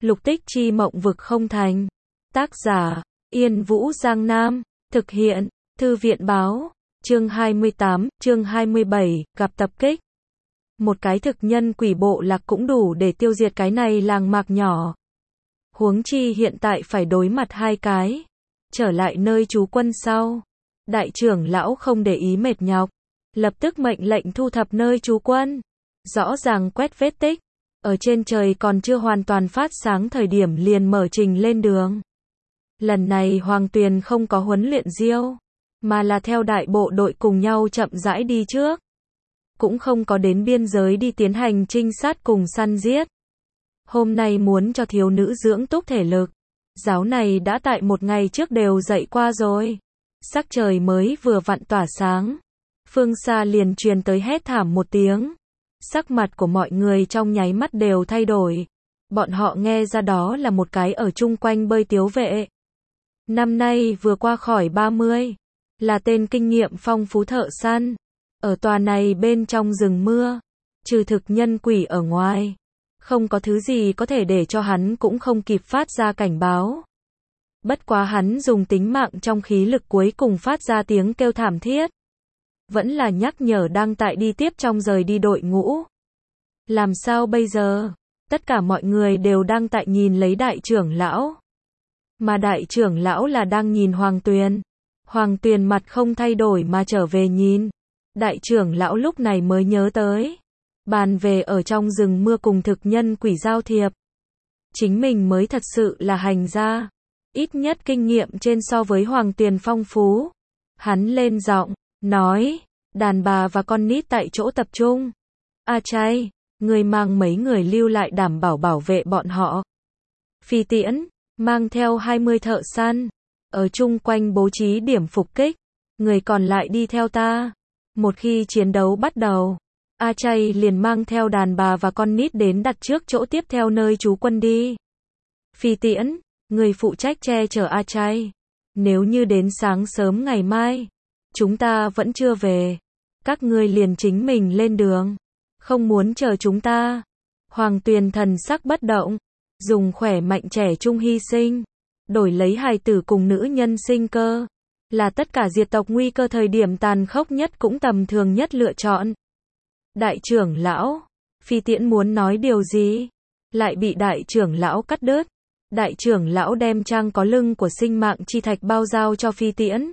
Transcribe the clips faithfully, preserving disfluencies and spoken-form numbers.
Lục tích chi mộng vực không thành. Tác giả, Yên Vũ Giang Nam. Thực hiện, Thư viện Báo. Chương hai mươi tám, chương hai mươi bảy, gặp tập kích. Một cái thực nhân quỷ bộ lạc cũng đủ để tiêu diệt cái này làng mạc nhỏ. Huống chi hiện tại phải đối mặt hai cái. Trở lại nơi trú quân sau. Đại trưởng lão không để ý mệt nhọc. Lập tức mệnh lệnh thu thập nơi trú quân. Rõ ràng quét vết tích. Ở trên trời còn chưa hoàn toàn phát sáng thời điểm liền mở trình lên đường. Lần này Hoàng Tuyền không có huấn luyện diêu, mà là theo đại bộ đội cùng nhau chậm rãi đi trước. Cũng không có đến biên giới đi tiến hành trinh sát cùng săn giết. Hôm nay muốn cho thiếu nữ dưỡng túc thể lực. Giáo này đã tại một ngày trước đều dậy qua rồi. Sắc trời mới vừa vặn tỏa sáng. Phương xa liền truyền tới hét thảm một tiếng. Sắc mặt của mọi người trong nháy mắt đều thay đổi. Bọn họ nghe ra đó là một cái ở chung quanh bơi tiếu vệ. Năm nay vừa qua khỏi ba mươi. Là tên kinh nghiệm phong phú thợ săn. Ở tòa này bên trong rừng mưa. Trừ thực nhân quỷ ở ngoài. Không có thứ gì có thể để cho hắn cũng không kịp phát ra cảnh báo. Bất quá hắn dùng tính mạng trong khí lực cuối cùng phát ra tiếng kêu thảm thiết. Vẫn là nhắc nhở đang tại đi tiếp trong rời đi đội ngũ. Làm sao bây giờ? Tất cả mọi người đều đang tại nhìn lấy đại trưởng lão. Mà đại trưởng lão là đang nhìn Hoàng Tuyền. Hoàng Tuyền mặt không thay đổi mà trở về nhìn. Đại trưởng lão lúc này mới nhớ tới. Bàn về ở trong rừng mưa cùng thực nhân quỷ giao thiệp. Chính mình mới thật sự là hành gia. Ít nhất kinh nghiệm trên so với Hoàng Tuyền phong phú. Hắn lên giọng, nói, đàn bà và con nít tại chỗ tập trung. A Chay, người mang mấy người lưu lại đảm bảo bảo vệ bọn họ. Phi Tiễn, mang theo hai mươi thợ săn. Ở chung quanh bố trí điểm phục kích. Người còn lại đi theo ta. Một khi chiến đấu bắt đầu. A Chay liền mang theo đàn bà và con nít đến đặt trước chỗ tiếp theo nơi trú quân đi. Phi Tiễn, người phụ trách che chở A Chay. Nếu như đến sáng sớm ngày mai, chúng ta vẫn chưa về, các ngươi liền chính mình lên đường. Không muốn chờ chúng ta. Hoàng Tuyền thần sắc bất động. Dùng khỏe mạnh trẻ trung hy sinh. Đổi lấy hài tử cùng nữ nhân sinh cơ. Là tất cả diệt tộc nguy cơ thời điểm tàn khốc nhất cũng tầm thường nhất lựa chọn. Đại trưởng lão. Phi Tiễn muốn nói điều gì? Lại bị đại trưởng lão cắt đứt. Đại trưởng lão đem trang có lưng của sinh mạng chi thạch bao giao cho Phi Tiễn.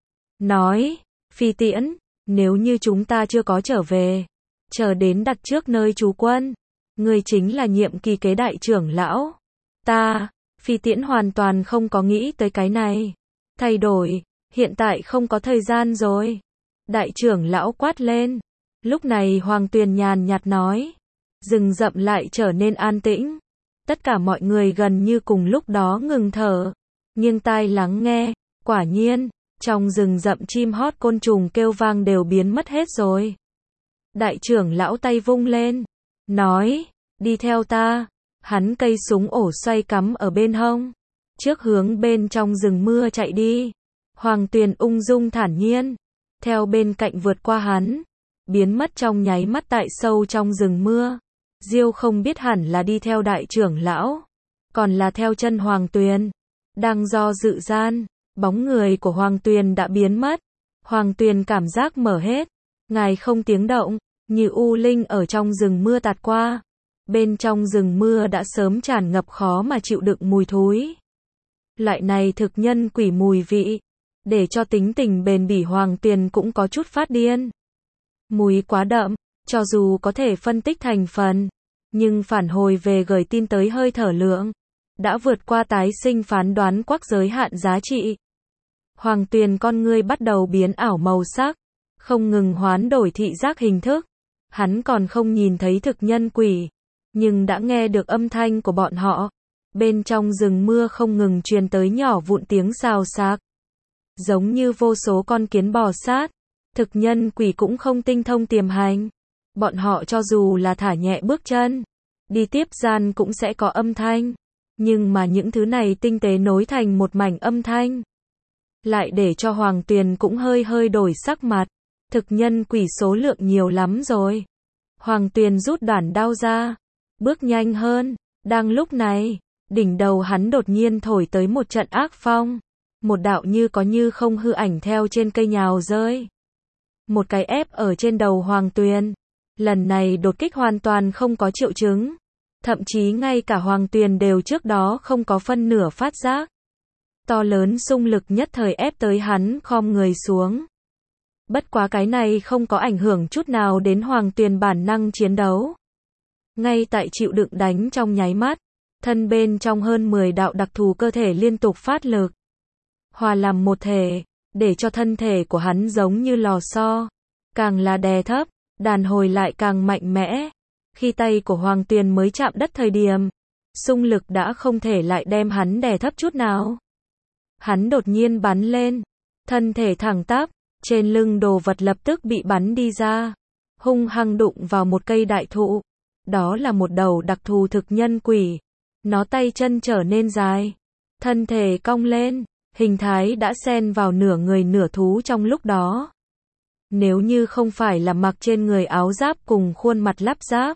Nói, Phi Tiễn, nếu như chúng ta chưa có trở về, chờ đến đặt trước nơi trú quân, người chính là nhiệm kỳ kế đại trưởng lão. Ta, Phi Tiễn hoàn toàn không có nghĩ tới cái này. Thay đổi, hiện tại không có thời gian rồi. Đại trưởng lão quát lên. Lúc này Hoàng Tuyền nhàn nhạt nói. Rừng rậm lại trở nên an tĩnh. Tất cả mọi người gần như cùng lúc đó ngừng thở. Nghiêng tai lắng nghe. Quả nhiên, trong rừng rậm chim hót côn trùng kêu vang đều biến mất hết rồi. Đại trưởng lão tay vung lên. Nói, đi theo ta. Hắn cây súng ổ xoay cắm ở bên hông. Trước hướng bên trong rừng mưa chạy đi. Hoàng Tuyền ung dung thản nhiên. Theo bên cạnh vượt qua hắn. Biến mất trong nháy mắt tại sâu trong rừng mưa. Diêu không biết hẳn là đi theo đại trưởng lão. Còn là theo chân Hoàng Tuyền. Đang do dự gian. Bóng người của Hoàng Tuyền đã biến mất. Hoàng Tuyền cảm giác mở hết. Ngài không tiếng động. Như u linh ở trong rừng mưa tạt qua. Bên trong rừng mưa đã sớm tràn ngập khó mà chịu đựng mùi thối. Loại này thực nhân quỷ mùi vị. Để cho tính tình bền bỉ Hoàng Tuyền cũng có chút phát điên. Mùi quá đậm, cho dù có thể phân tích thành phần. Nhưng phản hồi về gửi tin tới hơi thở lượng. Đã vượt qua tái sinh phán đoán quắc giới hạn giá trị. Hoàng Tuyền con ngươi bắt đầu biến ảo màu sắc. Không ngừng hoán đổi thị giác hình thức. Hắn còn không nhìn thấy thực nhân quỷ. Nhưng đã nghe được âm thanh của bọn họ. Bên trong rừng mưa không ngừng truyền tới nhỏ vụn tiếng xào xạc. Giống như vô số con kiến bò sát. Thực nhân quỷ cũng không tinh thông tiềm hành. Bọn họ cho dù là thả nhẹ bước chân. Đi tiếp gian cũng sẽ có âm thanh. Nhưng mà những thứ này tinh tế nối thành một mảnh âm thanh. Lại để cho Hoàng Tuyền cũng hơi hơi đổi sắc mặt. Thực nhân quỷ số lượng nhiều lắm rồi. Hoàng Tuyền rút đoạn đao ra. Bước nhanh hơn. Đang lúc này, Đỉnh đầu hắn đột nhiên thổi tới một trận ác phong. Một đạo như có như không hư ảnh theo trên cây nhào rơi. Một cái ép ở trên đầu Hoàng Tuyền. Lần này đột kích hoàn toàn không có triệu chứng. Thậm chí ngay cả Hoàng Tuyền đều trước đó không có phân nửa phát giác. To lớn xung lực nhất thời ép tới hắn khom người xuống. Bất quá cái này không có ảnh hưởng chút nào đến Hoàng Tuyền bản năng chiến đấu. Ngay tại chịu đựng đánh trong nháy mắt, thân bên trong hơn mười đạo đặc thù cơ thể liên tục phát lực. Hòa làm một thể, để cho thân thể của hắn giống như lò xo. Càng là đè thấp, đàn hồi lại càng mạnh mẽ. Khi tay của Hoàng Tuyền mới chạm đất thời điểm, xung lực đã không thể lại đem hắn đè thấp chút nào. Hắn đột nhiên bắn lên, thân thể thẳng tắp, trên lưng đồ vật lập tức bị bắn đi ra, hung hăng đụng vào một cây đại thụ. Đó là một đầu đặc thù thực nhân quỷ. Nó tay chân trở nên dài, thân thể cong lên, hình thái đã xen vào nửa người nửa thú trong lúc đó. Nếu như không phải là mặc trên người áo giáp cùng khuôn mặt lắp giáp,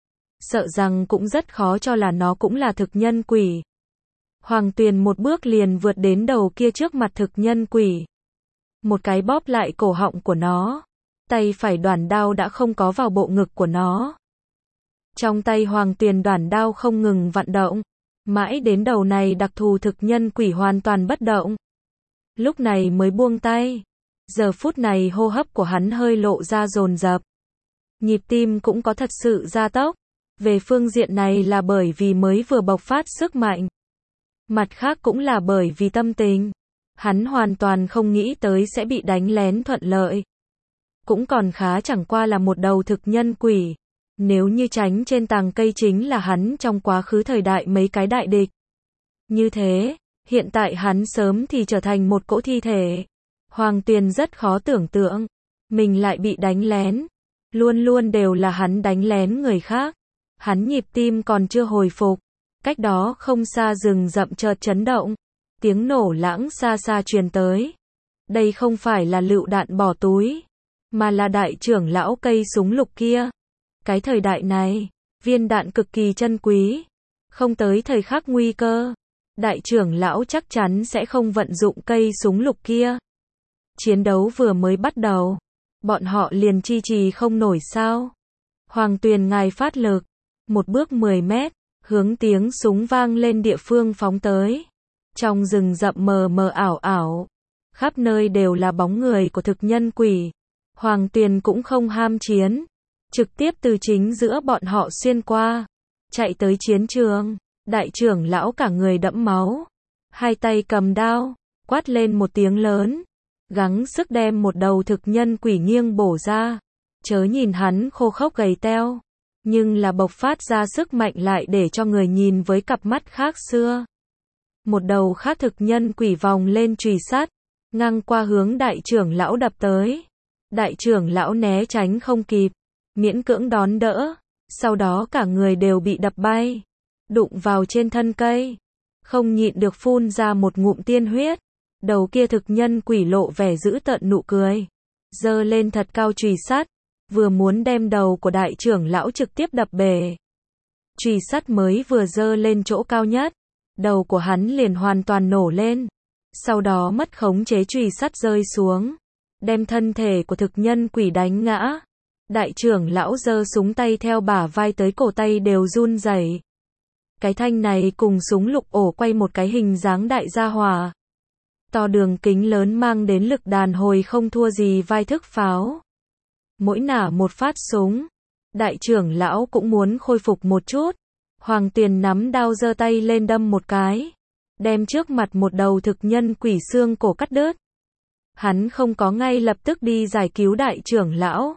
sợ rằng cũng rất khó cho là nó cũng là thực nhân quỷ. Hoàng Tuyền một bước liền vượt đến đầu kia trước mặt thực nhân quỷ. Một cái bóp lại cổ họng của nó. Tay phải đoản đao đã không có vào bộ ngực của nó. Trong tay Hoàng Tuyền đoản đao không ngừng vận động. Mãi đến đầu này đặc thù thực nhân quỷ hoàn toàn bất động. Lúc này mới buông tay. Giờ phút này hô hấp của hắn hơi lộ ra dồn dập. Nhịp tim cũng có thật sự gia tốc. Về phương diện này là bởi vì mới vừa bộc phát sức mạnh. Mặt khác cũng là bởi vì tâm tình. Hắn hoàn toàn không nghĩ tới sẽ bị đánh lén thuận lợi. Cũng còn khá chẳng qua là một đầu thực nhân quỷ. Nếu như tránh trên tàng cây chính là hắn trong quá khứ thời đại mấy cái đại địch. Như thế, hiện tại hắn sớm thì trở thành một cỗ thi thể. Hoàng Tuyền rất khó tưởng tượng. Mình lại bị đánh lén. Luôn luôn đều là hắn đánh lén người khác. Hắn nhịp tim còn chưa hồi phục. Cách đó không xa rừng rậm chợt chấn động. Tiếng nổ lãng xa xa truyền tới. Đây không phải là lựu đạn bỏ túi, mà là đại trưởng lão cây súng lục kia. Cái thời đại này, viên đạn cực kỳ chân quý. Không tới thời khắc nguy cơ, đại trưởng lão chắc chắn sẽ không vận dụng cây súng lục kia. Chiến đấu vừa mới bắt đầu, bọn họ liền chi trì không nổi sao. Hoàng Tuyền ngài phát lực, một bước mười mét, hướng tiếng súng vang lên địa phương phóng tới. Trong rừng rậm mờ mờ ảo ảo, khắp nơi đều là bóng người của thực nhân quỷ. Hoàng Tuyền cũng không ham chiến, trực tiếp từ chính giữa bọn họ xuyên qua, chạy tới chiến trường. Đại trưởng lão cả người đẫm máu, hai tay cầm đao, quát lên một tiếng lớn, gắng sức đem một đầu thực nhân quỷ nghiêng bổ ra. Chớ nhìn hắn khô khốc gầy teo, nhưng là bộc phát ra sức mạnh lại để cho người nhìn với cặp mắt khác xưa. Một đầu khác thực nhân quỷ vòng lên chùy sắt, ngang qua hướng đại trưởng lão đập tới. Đại trưởng lão né tránh không kịp, miễn cưỡng đón đỡ, sau đó cả người đều bị đập bay, đụng vào trên thân cây, không nhịn được phun ra một ngụm tiên huyết. Đầu kia thực nhân quỷ lộ vẻ dữ tợn nụ cười, giơ lên thật cao chùy sắt, vừa muốn đem đầu của đại trưởng lão trực tiếp đập bể. Chùy sắt mới vừa giơ lên chỗ cao nhất, đầu của hắn liền hoàn toàn nổ lên, sau đó mất khống chế chùy sắt rơi xuống, đem thân thể của thực nhân quỷ đánh ngã. Đại trưởng lão giơ súng tay theo bả vai tới cổ tay đều run rẩy. Cái thanh này cùng súng lục ổ quay một cái hình dáng đại gia hỏa. To đường kính lớn mang đến lực đàn hồi không thua gì vai thức pháo. Mỗi nả một phát súng, đại trưởng lão cũng muốn khôi phục một chút. Hoàng Tuyền nắm đao giơ tay lên đâm một cái, đem trước mặt một đầu thực nhân quỷ xương cổ cắt đứt. Hắn không có ngay lập tức đi giải cứu đại trưởng lão,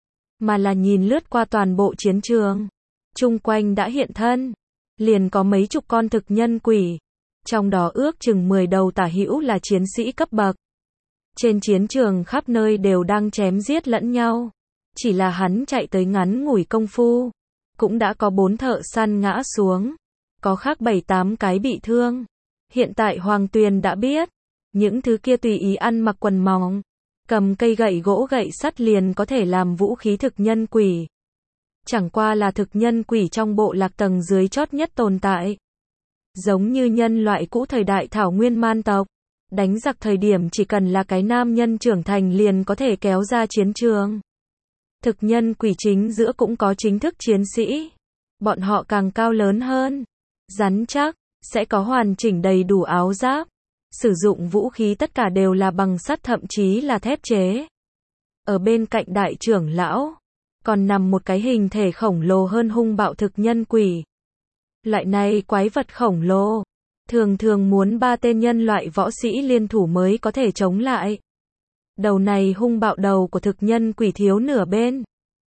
mà là nhìn lướt qua toàn bộ chiến trường. Chung quanh đã hiện thân, liền có mấy chục con thực nhân quỷ, trong đó ước chừng mười đầu tả hữu là chiến sĩ cấp bậc. Trên chiến trường khắp nơi đều đang chém giết lẫn nhau. Chỉ là hắn chạy tới ngắn ngủi công phu, cũng đã có bốn thợ săn ngã xuống, có khác bảy tám cái bị thương. Hiện tại Hoàng Tuyền đã biết, những thứ kia tùy ý ăn mặc quần mỏng, cầm cây gậy gỗ gậy sắt liền có thể làm vũ khí thực nhân quỷ. Chẳng qua là thực nhân quỷ trong bộ lạc tầng dưới chót nhất tồn tại. Giống như nhân loại cũ thời đại thảo nguyên man tộc, đánh giặc thời điểm chỉ cần là cái nam nhân trưởng thành liền có thể kéo ra chiến trường. Thực nhân quỷ chính giữa cũng có chính thức chiến sĩ. Bọn họ càng cao lớn hơn, rắn chắc, sẽ có hoàn chỉnh đầy đủ áo giáp. Sử dụng vũ khí tất cả đều là bằng sắt thậm chí là thép chế. Ở bên cạnh đại trưởng lão, còn nằm một cái hình thể khổng lồ hơn hung bạo thực nhân quỷ. Loại này quái vật khổng lồ, thường thường muốn ba tên nhân loại võ sĩ liên thủ mới có thể chống lại. Đầu này hung bạo đầu của thực nhân quỷ thiếu nửa bên.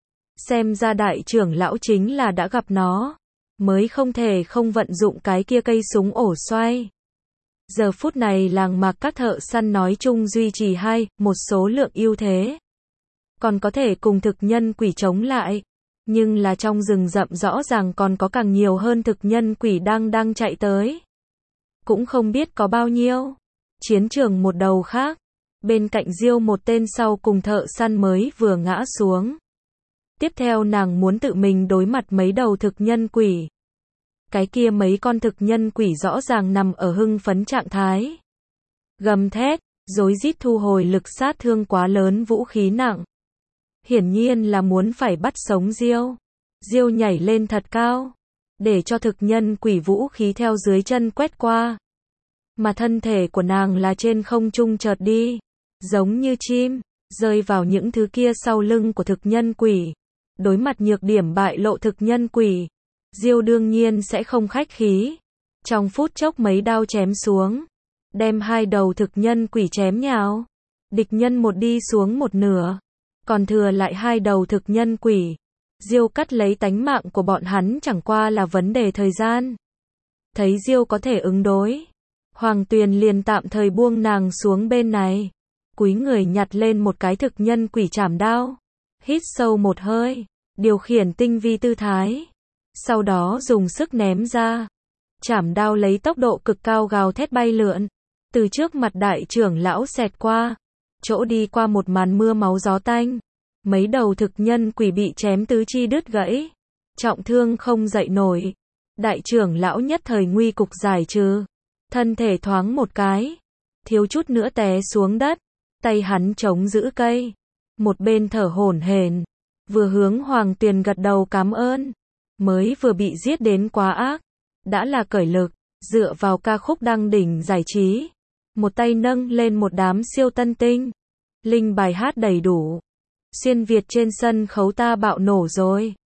Xem ra đại trưởng lão chính là đã gặp nó, mới không thể không vận dụng cái kia cây súng ổ xoay. Giờ phút này làng mạc các thợ săn nói chung duy trì hai, một số lượng ưu thế. Còn có thể cùng thực nhân quỷ chống lại. Nhưng là trong rừng rậm rõ ràng còn có càng nhiều hơn thực nhân quỷ đang đang chạy tới. Cũng không biết có bao nhiêu. Chiến trường một đầu khác. Bên cạnh Diêu một tên sau cùng thợ săn mới vừa ngã xuống. Tiếp theo nàng muốn tự mình đối mặt mấy đầu thực nhân quỷ. Cái kia mấy con thực nhân quỷ rõ ràng nằm ở hưng phấn trạng thái. Gầm thét, rối rít thu hồi lực sát thương quá lớn vũ khí nặng. Hiển nhiên là muốn phải bắt sống Diêu. Diêu nhảy lên thật cao, để cho thực nhân quỷ vũ khí theo dưới chân quét qua. Mà thân thể của nàng là trên không trung chợt đi, giống như chim, rơi vào những thứ kia sau lưng của thực nhân quỷ. Đối mặt nhược điểm bại lộ thực nhân quỷ, Diêu đương nhiên sẽ không khách khí. Trong phút chốc mấy đao chém xuống, đem hai đầu thực nhân quỷ chém nhào. Địch nhân một đi xuống một nửa, còn thừa lại hai đầu thực nhân quỷ. Diêu cắt lấy tánh mạng của bọn hắn chẳng qua là vấn đề thời gian. Thấy Diêu có thể ứng đối, Hoàng Tuyền liền tạm thời buông nàng xuống bên này, cúi người nhặt lên một cái thực nhân quỷ chảm đao, hít sâu một hơi, điều khiển tinh vi tư thái, sau đó dùng sức ném ra. Chảm đao lấy tốc độ cực cao gào thét bay lượn, từ trước mặt đại trưởng lão xẹt qua, chỗ đi qua một màn mưa máu gió tanh. Mấy đầu thực nhân quỷ bị chém tứ chi đứt gãy, trọng thương không dậy nổi. Đại trưởng lão nhất thời nguy cục giải trừ, thân thể thoáng một cái, thiếu chút nữa té xuống đất, tay hắn chống giữ cây, một bên thở hổn hển, vừa hướng Hoàng Tuyền gật đầu cảm ơn. Mới vừa bị giết đến quá ác, đã là cởi lực, dựa vào ca khúc đăng đỉnh giải trí, một tay nâng lên một đám siêu tân tinh, linh bài hát đầy đủ. Xuyên Việt trên sân khấu ta bạo nổ rồi.